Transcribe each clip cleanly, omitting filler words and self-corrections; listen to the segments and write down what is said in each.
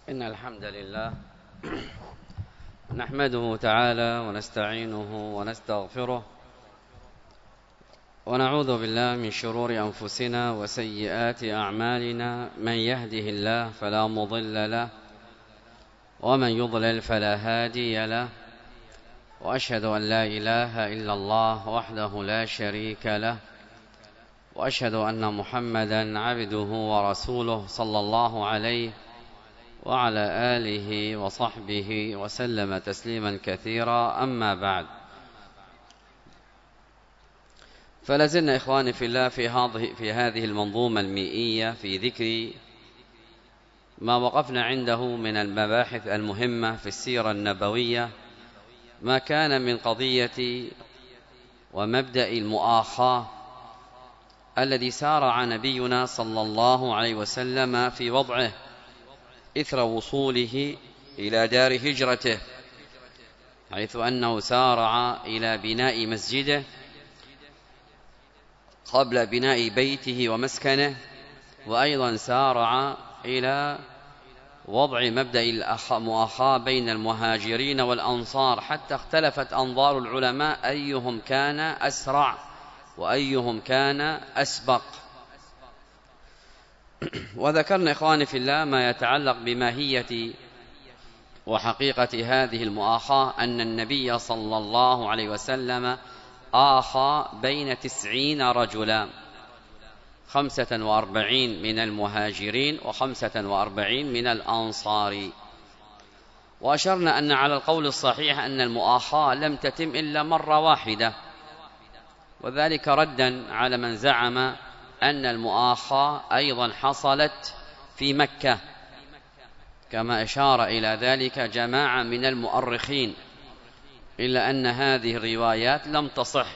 إن الحمد لله نحمده تعالى ونستعينه ونستغفره ونعوذ بالله من شرور أنفسنا وسيئات أعمالنا. من يهده الله فلا مضل له ومن يضلل فلا هادي له، وأشهد أن لا إله إلا الله وحده لا شريك له، وأشهد أن محمدا عبده ورسوله صلى الله عليه وعلى آله وصحبه وسلم تسليما كثيرا. أما بعد، فلازلنا إخواني في الله في هذه المنظومة المئية في ذكر ما وقفنا عنده من المباحث المهمة في السيرة النبوية، ما كان من قضية ومبدأ المؤاخاة الذي سارع نبينا صلى الله عليه وسلم في وضعه إثر وصوله إلى دار هجرته، حيث أنه سارع إلى بناء مسجده قبل بناء بيته ومسكنه، وأيضا سارع إلى وضع مبدأ المؤاخاة بين المهاجرين والأنصار، حتى اختلفت أنظار العلماء أيهم كان أسرع وأيهم كان أسبق. وذكرنا إخواني في الله ما يتعلق بماهية وحقيقة هذه المؤاخاة، أن النبي صلى الله عليه وسلم آخى بين 90 رجلا، 45 من المهاجرين و45 من الأنصار. وأشرنا أن على القول الصحيح أن المؤاخاة لم تتم إلا مرة واحدة، وذلك ردا على من زعم أن المؤاخاة أيضا حصلت في مكة، كما أشار إلى ذلك جماعة من المؤرخين، إلا أن هذه الروايات لم تصح،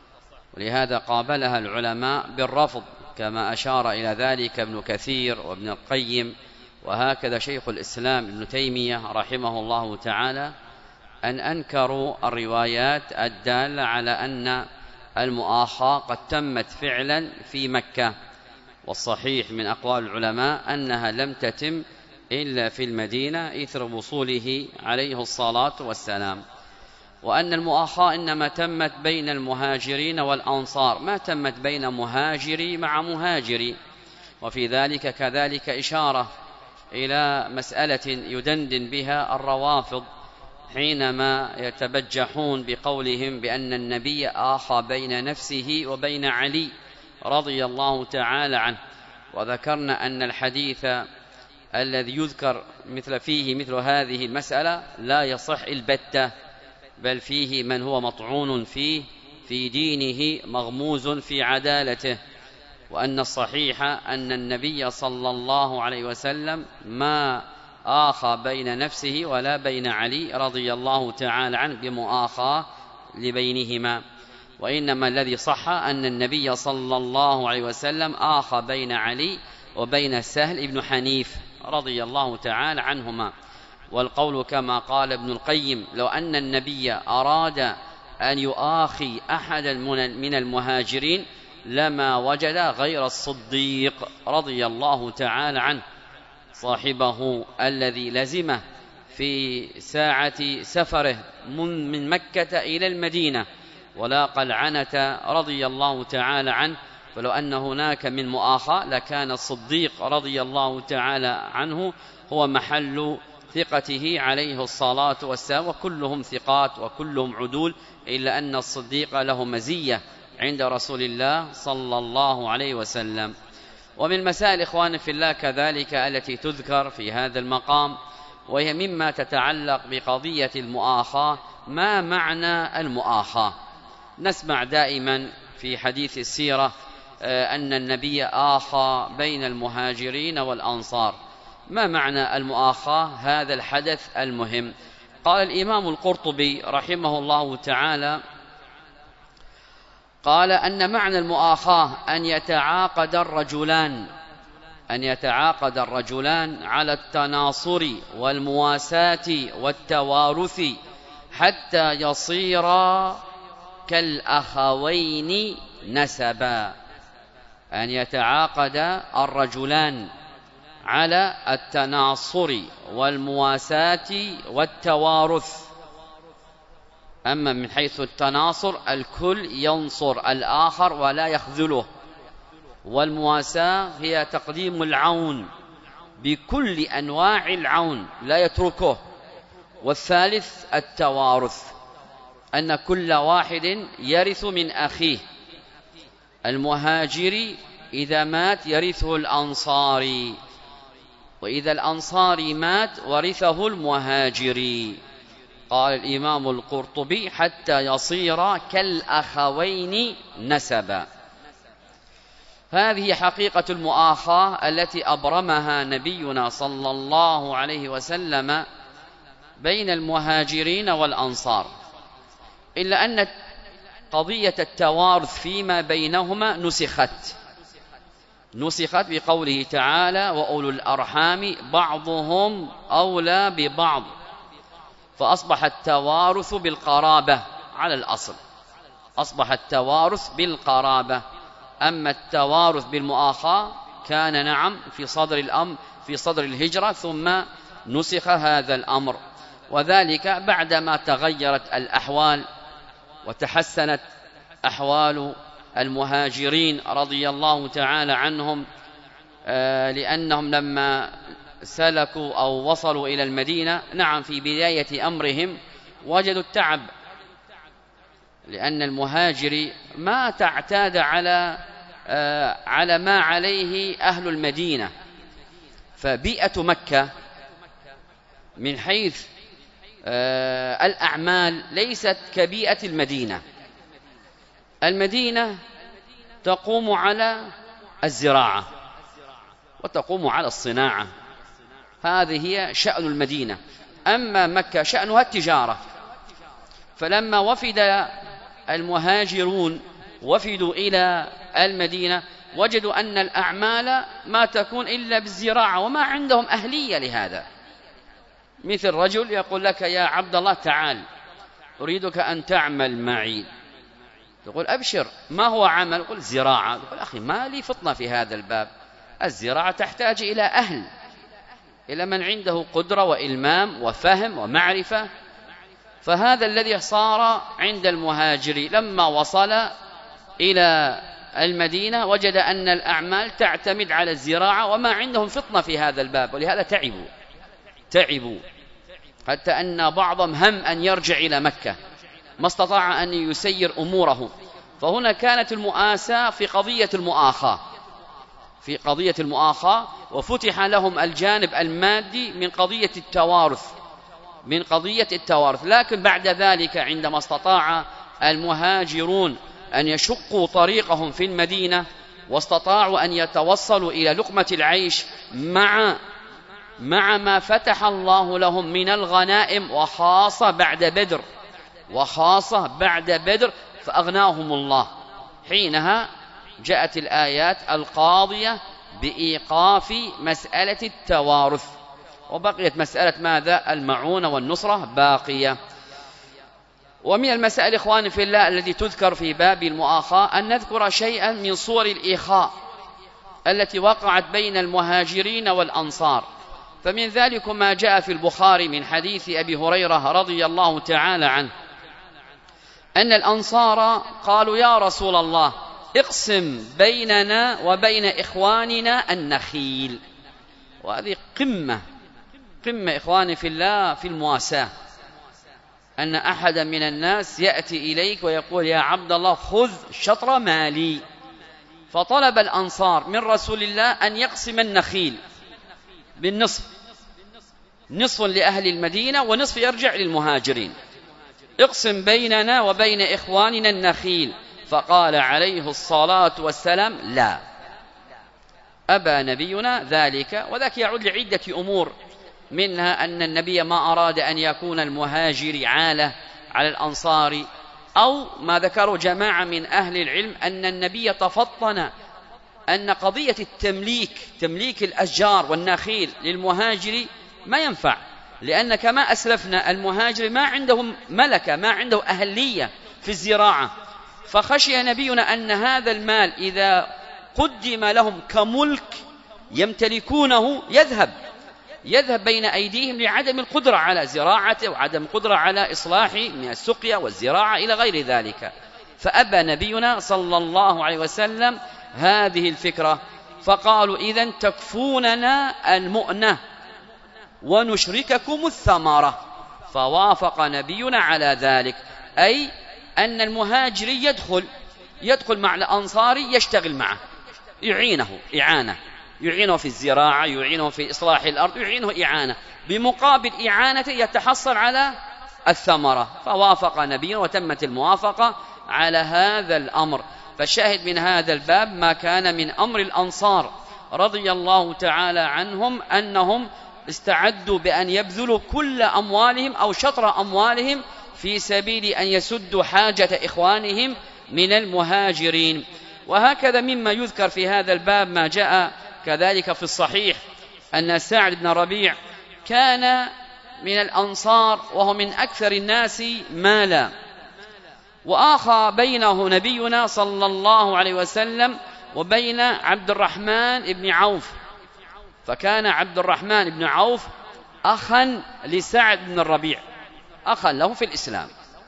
ولهذا قابلها العلماء بالرفض، كما أشار إلى ذلك ابن كثير وابن القيم، وهكذا شيخ الإسلام ابن تيمية رحمه الله تعالى، أن أنكروا الروايات الدالة على أن المؤاخاة قد تمت فعلا في مكة. والصحيح من أقوال العلماء أنها لم تتم إلا في المدينة إثر وصوله عليه الصلاة والسلام، وأن المؤاخاة إنما تمت بين المهاجرين والأنصار، ما تمت بين مهاجري مع مهاجري. وفي ذلك كذلك إشارة إلى مسألة يدندن بها الروافض حينما يتبجحون بقولهم بأن النبي آخى بين نفسه وبين علي رضي الله تعالى عنه. وذكرنا أن الحديث الذي يذكر فيه مثل هذه المسألة لا يصح البتة، بل فيه من هو مطعون فيه في دينه مغموز في عدالته، وأن الصحيح أن النبي صلى الله عليه وسلم ما آخى بين نفسه ولا بين علي رضي الله تعالى عنه بمؤاخاة لبينهما، وإنما الذي صح أن النبي صلى الله عليه وسلم آخى بين علي وبين سهل بن حنيف رضي الله تعالى عنهما. والقول كما قال ابن القيم: لو أن النبي أراد أن يؤاخي أحدا من المهاجرين لما وجد غير الصديق رضي الله تعالى عنه، صاحبه الذي لزمه في ساعة سفره من مكة إلى المدينة ولاقى العنة رضي الله تعالى عنه. فلو أن هناك من مؤاخاة لكان الصديق رضي الله تعالى عنه هو محل ثقته عليه الصلاة والسلام، وكلهم ثقات وكلهم عدول، إلا أن الصديق له مزية عند رسول الله صلى الله عليه وسلم. ومن مسائل إخواني في الله كذلك التي تذكر في هذا المقام، وهي مما تتعلق بقضية المؤاخاة: ما معنى المؤاخاة؟ نسمع دائما في حديث السيرة أن النبي آخى بين المهاجرين والأنصار. ما معنى المؤاخاة؟ هذا الحدث المهم. قال الإمام القرطبي رحمه الله تعالى: قال أن معنى المؤاخاة أن يتعاقد الرجلان على التناصر والمواساة والتوارث حتى يصيرا كالأخوين نسبا. أن يتعاقد الرجلان على التناصر والمواساة والتوارث. أما من حيث التناصر الكل ينصر الآخر ولا يخذله، والمواساة هي تقديم العون بكل أنواع العون لا يتركه. والثالث التوارث، أن كل واحد يرث من أخيه. المهاجر إذا مات يرثه الأنصاري، وإذا الأنصاري مات ورثه المهاجري. قال الإمام القرطبي حتى يصير كالأخوين نسبا. هذه حقيقة المؤاخاة التي أبرمها نبينا صلى الله عليه وسلم بين المهاجرين والأنصار، إلا أن قضية التوارث فيما بينهما نسخت بقوله تعالى وأولو الأرحام بعضهم أولى ببعض، فأصبح التوارث بالقرابة على الأصل، أصبح التوارث بالقرابة. أما التوارث بالمؤاخاة كان نعم في صدر الهجرة، ثم نسخ هذا الأمر، وذلك بعدما تغيرت الأحوال وتحسنت أحوال المهاجرين رضي الله تعالى عنهم، لأنهم لما سلكوا أو وصلوا إلى المدينة نعم في بداية أمرهم وجدوا التعب، لأن المهاجر ما تعتاد على ما عليه أهل المدينة. فبيئة مكة من حيث الأعمال ليست كبيئة المدينة. المدينة تقوم على الزراعة وتقوم على الصناعة، هذه هي شأن المدينة. أما مكة شأنها التجارة. فلما وفد المهاجرون وفدوا إلى المدينة وجدوا أن الأعمال ما تكون إلا بالزراعة، وما عندهم أهلية لهذا. مثل رجل يقول لك يا عبد الله تعال أريدك أن تعمل معي، تقول أبشر، ما هو عمل؟ يقول زراعة. يقول أخي ما لي فطنة في هذا الباب، الزراعة تحتاج إلى أهل، إلى من عنده قدرة وإلمام وفهم ومعرفة. فهذا الذي صار عند المهاجر لما وصل إلى المدينة وجد أن الأعمال تعتمد على الزراعة وما عندهم فطنة في هذا الباب، ولهذا تعبوا حتى أن بعضهم هم أن يرجع إلى مكة، ما استطاع أن يسير أموره. فهنا كانت المؤاساة في قضية المؤاخاة، وفتح لهم الجانب المادي من قضية التوارث. لكن بعد ذلك عندما استطاع المهاجرون أن يشقوا طريقهم في المدينة واستطاعوا أن يتوصلوا إلى لقمة العيش مع ما فتح الله لهم من الغنائم، وخاصة بعد بدر فأغناهم الله. حينها جاءت الآيات القاضية بإيقاف مسألة التوارث، وبقيت مسألة ماذا؟ المعونة والنصرة باقية. ومن المسائل إخواني في الله التي تذكر في باب المؤاخاة أن نذكر شيئا من صور الإخاء التي وقعت بين المهاجرين والأنصار. فمن ذلك ما جاء في البخاري من حديث أبي هريرة رضي الله تعالى عنه أن الأنصار قالوا يا رسول الله اقسم بيننا وبين إخواننا النخيل. وهذه قمة إخواني في الله في المواساة، أن أحدا من الناس يأتي إليك ويقول يا عبد الله خذ شطر مالي. فطلب الأنصار من رسول الله أن يقسم النخيل بالنصف، نصف لأهل المدينة ونصف يرجع للمهاجرين. اقسم بيننا وبين إخواننا النخيل. فقال عليه الصلاة والسلام لا، أبى نبينا ذلك. وذاك يعود لعدة أمور، منها أن النبي ما أراد أن يكون المهاجر عالة على الأنصار، أو ما ذكروا جماعة من أهل العلم أن النبي تفطن أن قضية تمليك الأشجار والنخيل للمهاجر ما ينفع، لأن كما أسلفنا المهاجر ما عندهم ملكة، ما عنده أهلية في الزراعة. فخشي نبينا أن هذا المال إذا قدم لهم كملك يمتلكونه يذهب بين أيديهم لعدم القدرة على زراعته وعدم القدرة على إصلاحه من السقيا والزراعة إلى غير ذلك. فأبى نبينا صلى الله عليه وسلم هذه الفكرة، فقالوا إذن تكفوننا المؤنة ونشرككم الثمرة، فوافق نبينا على ذلك، أي أن المهاجري يدخل مع الأنصاري يشتغل معه، يعينه في الزراعة، يعينه في إصلاح الأرض، يعينه إعانة، بمقابل إعانته يتحصل على الثمرة. فوافق نبينا وتمت الموافقة على هذا الأمر. فالشاهد من هذا الباب ما كان من أمر الأنصار رضي الله تعالى عنهم أنهم استعدوا بأن يبذلوا كل أموالهم أو شطر أموالهم في سبيل أن يسدوا حاجة إخوانهم من المهاجرين. وهكذا مما يذكر في هذا الباب ما جاء كذلك في الصحيح أن سعد بن ربيع كان من الأنصار وهو من أكثر الناس مالا، وآخى بينه نبينا صلى الله عليه وسلم وبين عبد الرحمن بن عوف، فكان عبد الرحمن بن عوف أخا لسعد بن الربيع، أخا له في الإسلام.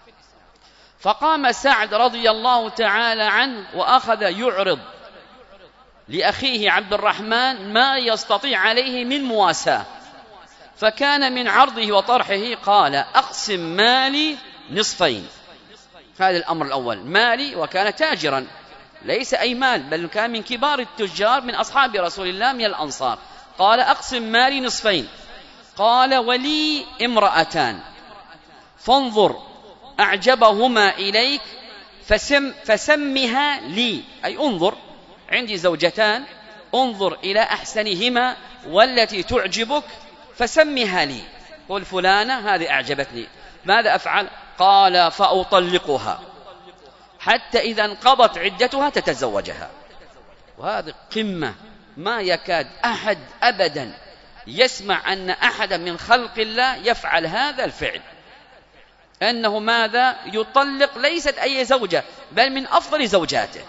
فقام سعد رضي الله تعالى عنه وأخذ يعرض لأخيه عبد الرحمن ما يستطيع عليه من مواساة، فكان من عرضه وطرحه قال أقسم مالي نصفين. هذا الأمر الأول، مالي، وكان تاجرا ليس أي مال بل كان من كبار التجار من أصحاب رسول الله من الأنصار. قال أقسم مالي نصفين. قال ولي امرأتان فانظر أعجبهما إليك فسمها لي، أي انظر، عندي زوجتان، انظر إلى أحسنهما والتي تعجبك فسمها لي، قل فلانة هذه أعجبتني، ماذا أفعل؟ قال فأطلقها حتى إذا انقضت عدتها تتزوجها. وهذه قمة، ما يكاد أحد أبدا يسمع أن أحدا من خلق الله يفعل هذا الفعل، أنه ماذا؟ يطلق ليست أي زوجة بل من أفضل زوجاته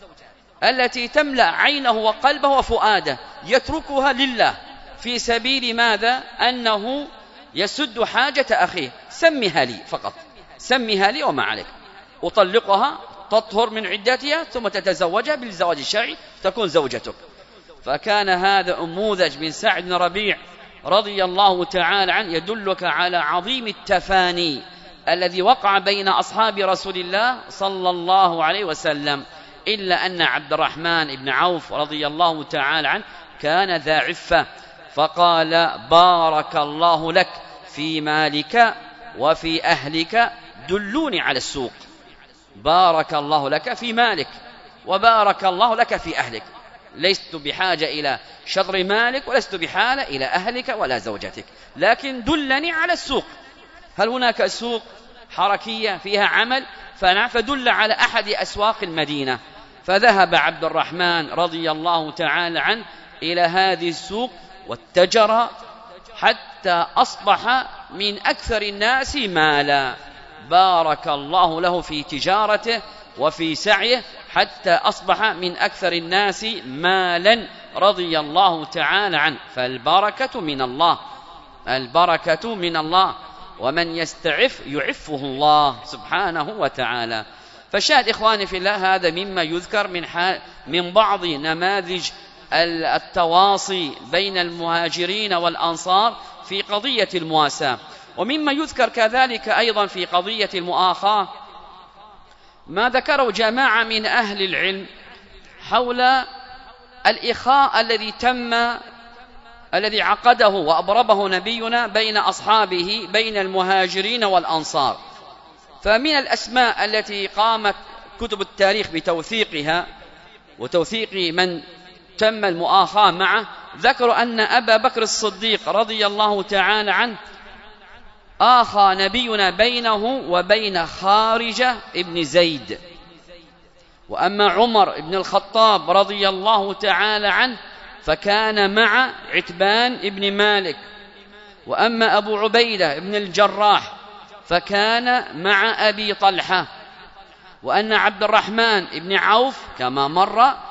التي تملأ عينه وقلبه وفؤاده، يتركها لله في سبيل ماذا؟ أنه يسد حاجة أخيه. سمها لي فقط، سمها لي وما عليك، أطلقها تطهر من عدتها ثم تتزوجها بالزواج الشرعي تكون زوجتك. فكان هذا نموذج من سعد بن ربيع رضي الله تعالى عنه يدلك على عظيم التفاني الذي وقع بين أصحاب رسول الله صلى الله عليه وسلم. إلا أن عبد الرحمن بن عوف رضي الله تعالى عنه كان ذا عفة، فقال بارك الله لك في مالك وفي أهلك دلوني على السوق. بارك الله لك في مالك وبارك الله لك في أهلك، لست بحاجة إلى شطر مالك ولست بحاجة إلى أهلك ولا زوجتك، لكن دلني على السوق. هل هناك سوق حركية فيها عمل؟ فدل على أحد أسواق المدينة. فذهب عبد الرحمن رضي الله تعالى عنه إلى هذه السوق واتجر حتى أصبح من أكثر الناس مالا. بارك الله له في تجارته وفي سعيه حتى أصبح من أكثر الناس مالا رضي الله تعالى عنه. فالبركة من الله، البركة من الله، ومن يستعف يعفه الله سبحانه وتعالى. فشاهد إخواني في الله هذا مما يذكر من بعض نماذج التواصي بين المهاجرين والأنصار في قضية المواساة. ومما يذكر كذلك أيضا في قضية المؤاخاة ما ذكره جماعة من أهل العلم حول الإخاء الذي عقده وأبرمه نبينا بين أصحابه بين المهاجرين والأنصار. فمن الأسماء التي قامت كتب التاريخ بتوثيقها وتوثيق من تم المؤاخاة معه، ذكروا أن أبا بكر الصديق رضي الله تعالى عنه آخى نبينا بينه وبين خارجة ابن زيد. وأما عمر بن الخطاب رضي الله تعالى عنه فكان مع عتبان ابن مالك. وأما أبو عبيدة بن الجراح فكان مع أبي طلحة. وأن عبد الرحمن بن عوف كما مر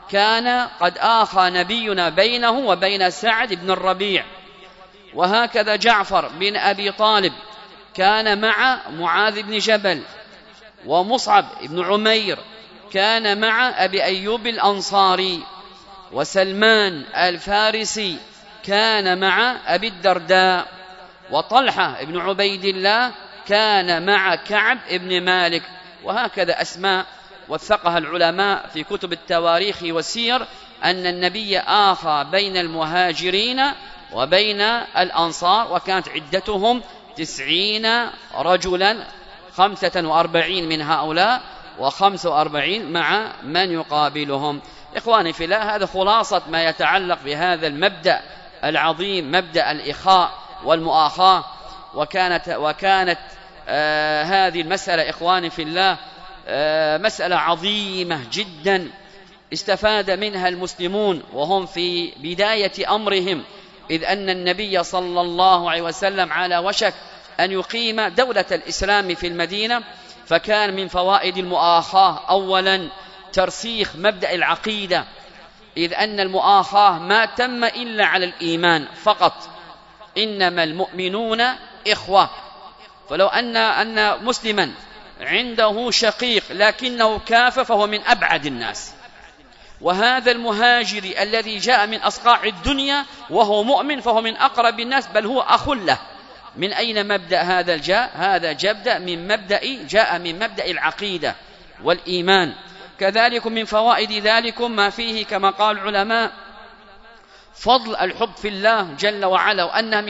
كان قد آخى نبينا بينه وبين سعد بن الربيع. وهكذا جعفر بن أبي طالب كان مع معاذ بن جبل، ومصعب بن عمير كان مع أبي أيوب الأنصاري، وسلمان الفارسي كان مع أبي الدرداء، وطلحة بن عبيد الله كان مع كعب بن مالك. وهكذا أسماء وثقها العلماء في كتب التواريخ والسير أن النبي آخى بين المهاجرين وبين الأنصار، وكانت عدتهم 90 رجلا، 45 من هؤلاء و45 مع من يقابلهم. إخواني في الله، هذا خلاصة ما يتعلق بهذا المبدأ العظيم، مبدأ الإخاء والمؤاخاة. وكانت هذه المسألة إخواني في الله مسألة عظيمة جدا استفاد منها المسلمون وهم في بداية أمرهم، إذ أن النبي صلى الله عليه وسلم على وشك أن يقيم دولة الإسلام في المدينة. فكان من فوائد المؤاخاة أولا ترسيخ مبدأ العقيدة، إذ أن المؤاخاة ما تم إلا على الإيمان فقط، إنما المؤمنون إخوة. فلو أن مسلما عنده شقيق لكنه كافر فهو من أبعد الناس، وهذا المهاجر الذي جاء من أصقاع الدنيا وهو مؤمن فهو من أقرب الناس، بل هو أخ له. من أين مبدأ هذا الجاء؟ هذا جاء من مبدأ العقيدة والإيمان. كذلك من فوائد ذلك ما فيه كما قال العلماء فضل الحب في الله جل وعلا، وأنه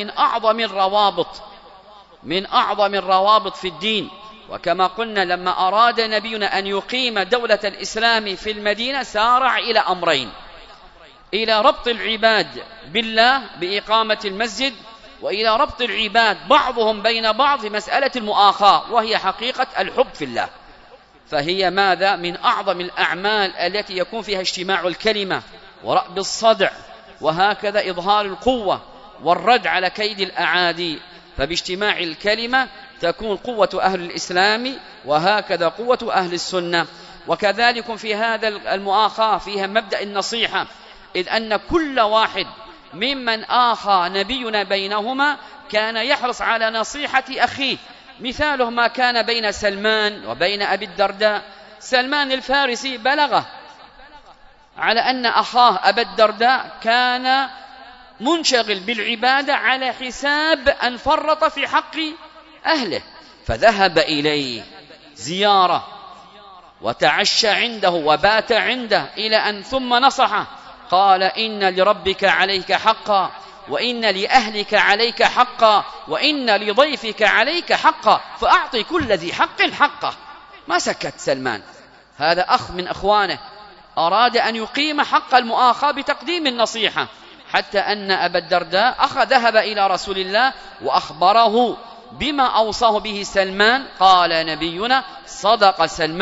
من أعظم الروابط في الدين. وكما قلنا لما أراد نبينا أن يقيم دولة الإسلام في المدينة سارع إلى أمرين: إلى ربط العباد بالله بإقامة المسجد، وإلى ربط العباد بعضهم بين بعض في مسألة المؤاخاة، وهي حقيقة الحب في الله. فهي ماذا؟ من أعظم الأعمال التي يكون فيها اجتماع الكلمة ورأب الصدع، وهكذا إظهار القوة والرد على كيد الأعادي. فباجتماع الكلمة تكون قوة أهل الإسلام، وهكذا قوة أهل السنة. وكذلك في هذا المؤاخاة فيها مبدأ النصيحة، إذ أن كل واحد ممن آخى نبينا بينهما كان يحرص على نصيحة أخيه. مثاله ما كان بين سلمان وبين أبي الدرداء. سلمان الفارسي بلغه على أن أخاه أبا الدرداء كان منشغل بالعبادة على حساب أن فرط في حق أهله، فذهب إليه زيارة وتعشى عنده وبات عنده إلى أن ثم نصحه، قال: إن لربك عليك حقا، وإن لأهلك عليك حقا، وإن لضيفك عليك حقا، فأعطي كل ذي حق حقه. ما سكت سلمان، هذا أخ من أخوانه أراد أن يقيم حق المؤاخاة بتقديم النصيحة، حتى أن أبا الدرداء ذهب إلى رسول الله وأخبره بما أوصاه به سلمان. قال نبينا: صدق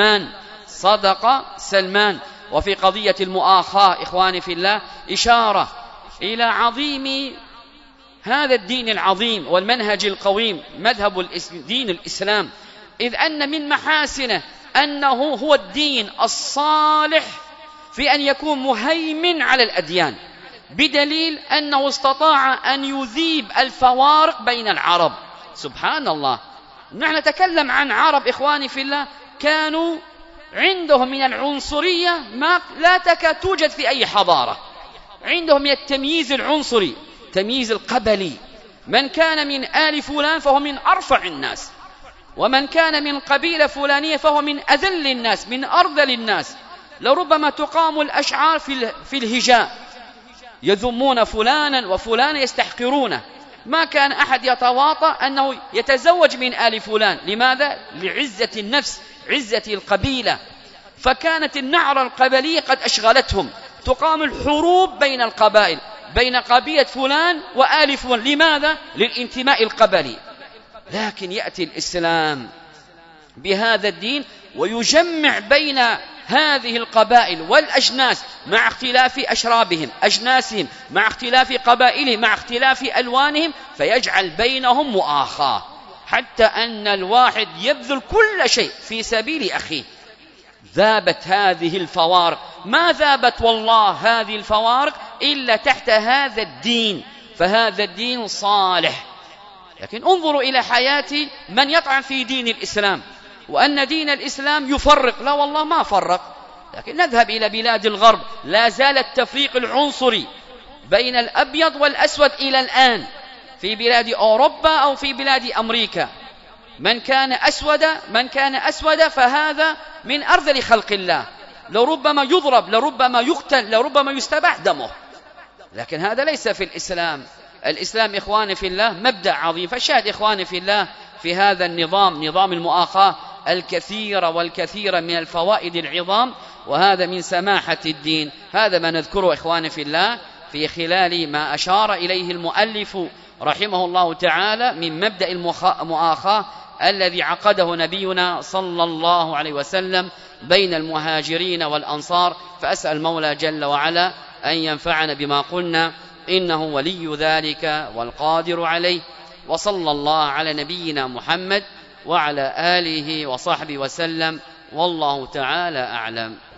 سلمان. وفي قضية المؤاخاة إخواني في الله إشارة إلى عظيم هذا الدين العظيم والمنهج القويم، مذهب دين الإسلام، إذ أن من محاسنه أنه هو الدين الصالح في أن يكون مهيمن على الأديان، بدليل أنه استطاع أن يذيب الفوارق بين العرب. سبحان الله، نحن نتكلم عن عرب إخواني في الله كانوا عندهم من العنصرية ما لا تكاد توجد في أي حضارة. عندهم من التمييز العنصري، تمييز القبلي، من كان من آل فلان فهو من أرفع الناس، ومن كان من قبيلة فلانية فهو من أذل الناس، من أرذل الناس. لربما تقام الأشعار في الهجاء، يذمون فلانا وفلانا يستحقرونه. ما كان أحد يتواطأ أنه يتزوج من آل فلان. لماذا؟ لعزة النفس، عزة القبيلة. فكانت النعرة القبلية قد أشغلتهم، تقام الحروب بين القبائل، بين قبيلة فلان وآل فلان. لماذا؟ للانتماء القبلي. لكن يأتي الإسلام بهذا الدين ويجمع بين هذه القبائل والأجناس مع اختلاف أشرابهم، أجناسهم، مع اختلاف قبائلهم، مع اختلاف ألوانهم، فيجعل بينهم مؤاخاة، حتى أن الواحد يبذل كل شيء في سبيل أخيه. ذابت هذه الفوارق ما ذابت والله هذه الفوارق إلا تحت هذا الدين، فهذا الدين صالح. لكن انظروا إلى حياة من يطعن في دين الإسلام وأن دين الإسلام يفرق. لا والله ما فرق. لكن نذهب إلى بلاد الغرب، لا زال التفريق العنصري بين الأبيض والأسود إلى الآن في بلاد أوروبا أو في بلاد أمريكا. من كان أسود فهذا من أرذل خلق الله، لربما يضرب، لربما يقتل، لربما يستباح دمه. لكن هذا ليس في الإسلام. الإسلام إخواني في الله مبدأ عظيم. فالشاهد إخواني في الله في هذا النظام، نظام المؤاخاة، الكثير من الفوائد العظام، وهذا من سماحة الدين. هذا ما نذكره إخواني في الله في خلال ما أشار إليه المؤلف رحمه الله تعالى من مبدأ المؤاخاة الذي عقده نبينا صلى الله عليه وسلم بين المهاجرين والأنصار. فأسأل المولى جل وعلا أن ينفعنا بما قلنا، إنه ولي ذلك والقادر عليه. وصلى الله على نبينا محمد وعلى آله وصحبه وسلم، والله تعالى أعلم.